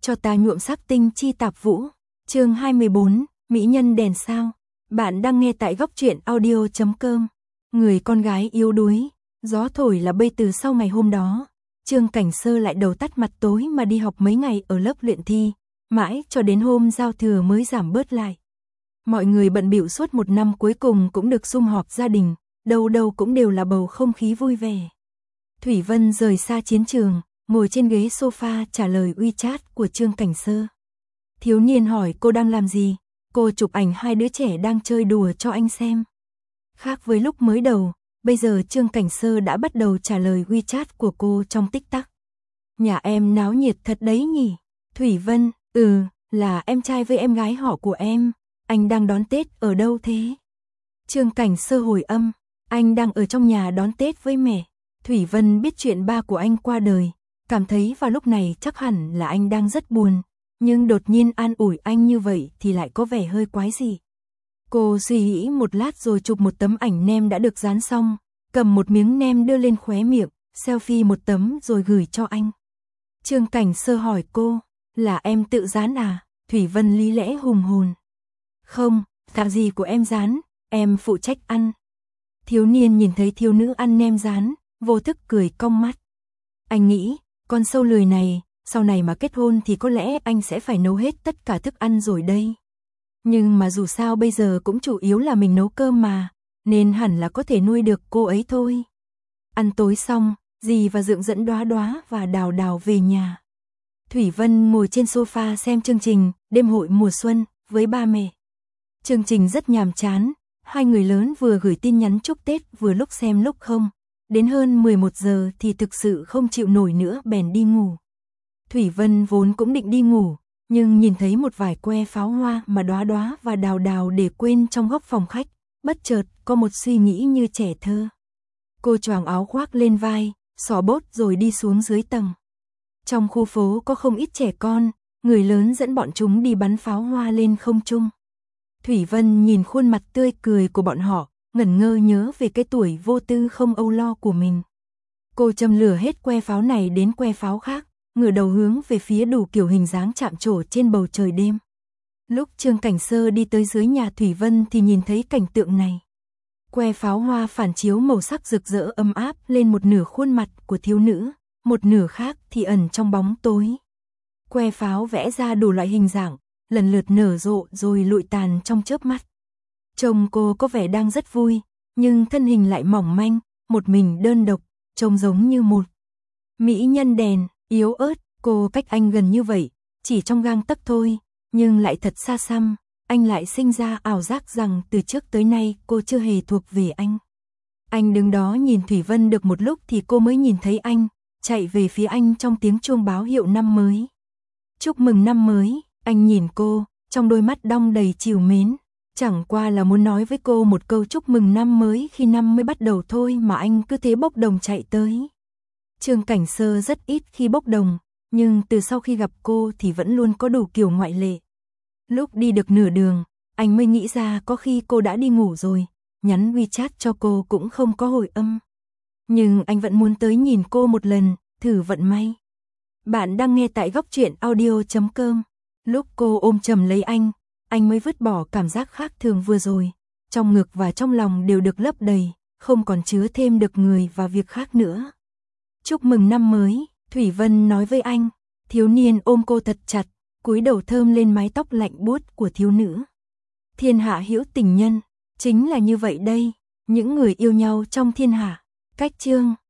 cho ta nhuộm sắc tinh chi tạp vũ. Chương 24, mỹ nhân đèn sao. Bạn đang nghe tại góc truyện audio.com. Người con gái yếu đuối, gió thổi là bay từ sau ngày hôm đó. Trương Cảnh Sơ lại đầu tắt mặt tối mà đi học mấy ngày ở lớp luyện thi, mãi cho đến hôm giao thừa mới giảm bớt lại. Mọi người bận bịu suốt một năm cuối cùng cũng được sum họp gia đình, đâu đâu cũng đều là bầu không khí vui vẻ. Thủy Vân rời xa chiến trường, ngồi trên ghế sofa trả lời WeChat của Trương Cảnh Sơ. Thiếu niên hỏi cô đang làm gì, cô chụp ảnh hai đứa trẻ đang chơi đùa cho anh xem. Khác với lúc mới đầu, bây giờ Trương Cảnh Sơ đã bắt đầu trả lời WeChat của cô trong tích tắc. Nhà em náo nhiệt thật đấy nhỉ. Thủy Vân, là em trai với em gái họ của em. Anh đang đón Tết ở đâu thế? Trương Cảnh Sơ hồi âm, anh đang ở trong nhà đón Tết với mẹ. Thủy Vân biết chuyện ba của anh qua đời, cảm thấy vào lúc này chắc hẳn là anh đang rất buồn, nhưng đột nhiên an ủi anh như vậy thì lại có vẻ hơi quái dị. Cô suy nghĩ một lát rồi chụp một tấm ảnh nem đã được dán xong, cầm một miếng nem đưa lên khóe miệng, selfie một tấm rồi gửi cho anh. Trương Cảnh Sơ hỏi cô, là em tự dán à? Thủy Vân lý lẽ hùng hồn. Không, tạo gì của em dán, em phụ trách ăn. Thiếu niên nhìn thấy thiếu nữ ăn nem dán, vô thức cười cong mắt. Anh nghĩ, con sâu lười này, sau này mà kết hôn thì có lẽ anh sẽ phải nấu hết tất cả thức ăn rồi đây. Nhưng mà dù sao bây giờ cũng chủ yếu là mình nấu cơm mà, nên hẳn là có thể nuôi được cô ấy thôi. Ăn tối xong, dì và Dượng dẫn Đóa Đóa và Đào Đào về nhà. Thủy Vân ngồi trên sofa xem chương trình Đêm hội mùa xuân với ba mẹ. Chương trình rất nhàm chán, hai người lớn vừa gửi tin nhắn chúc Tết vừa lúc xem lúc không. Đến hơn 11 giờ thì thực sự không chịu nổi nữa bèn đi ngủ. Thủy Vân vốn cũng định đi ngủ, nhưng nhìn thấy một vài que pháo hoa mà Đóa Đóa và Đào Đào để quên trong góc phòng khách, bất chợt có một suy nghĩ như trẻ thơ. Cô choàng áo khoác lên vai, xỏ bốt rồi đi xuống dưới tầng. Trong khu phố có không ít trẻ con, người lớn dẫn bọn chúng đi bắn pháo hoa lên không trung. Thủy Vân nhìn khuôn mặt tươi cười của bọn họ, ngẩn ngơ nhớ về cái tuổi vô tư không âu lo của mình. Cô châm lửa hết que pháo này đến que pháo khác, ngửa đầu hướng về phía đủ kiểu hình dáng chạm trổ trên bầu trời đêm. Lúc Trương Cảnh Sơ đi tới dưới nhà Thủy Vân thì nhìn thấy cảnh tượng này. Que pháo hoa phản chiếu màu sắc rực rỡ ấm áp lên một nửa khuôn mặt của thiếu nữ, một nửa khác thì ẩn trong bóng tối. Que pháo vẽ ra đủ loại hình dạng, lần lượt nở rộ rồi lụi tàn trong chớp mắt. Trông cô có vẻ đang rất vui, nhưng thân hình lại mỏng manh, một mình đơn độc, trông giống như một mỹ nhân đèn, yếu ớt. Cô cách anh gần như vậy, chỉ trong gang tấc thôi, nhưng lại thật xa xăm. Anh lại sinh ra ảo giác rằng từ trước tới nay cô chưa hề thuộc về anh. Anh đứng đó nhìn Thủy Vân được một lúc thì cô mới nhìn thấy anh, chạy về phía anh trong tiếng chuông báo hiệu năm mới. Chúc mừng năm mới, anh nhìn cô, trong đôi mắt đong đầy trìu mến. Chẳng qua là muốn nói với cô một câu chúc mừng năm mới khi năm mới bắt đầu thôi mà anh cứ thế bốc đồng chạy tới. Trương Cảnh Sơ rất ít khi bốc đồng, nhưng từ sau khi gặp cô thì vẫn luôn có đủ kiểu ngoại lệ. Lúc đi được nửa đường, anh mới nghĩ ra có khi cô đã đi ngủ rồi, nhắn WeChat cho cô cũng không có hồi âm. Nhưng anh vẫn muốn tới nhìn cô một lần, thử vận may. Bạn đang nghe tại góc truyện audio.com. Lúc cô ôm chầm lấy anh mới vứt bỏ cảm giác khác thường vừa rồi. Trong ngực và trong lòng đều được lấp đầy, không còn chứa thêm được người và việc khác nữa. Chúc mừng năm mới, Thủy Vân nói với anh. Thiếu niên ôm cô thật chặt, cúi đầu thơm lên mái tóc lạnh buốt của thiếu nữ. Thiên hạ hữu tình nhân, chính là như vậy đây, những người yêu nhau trong thiên hạ. Cách chương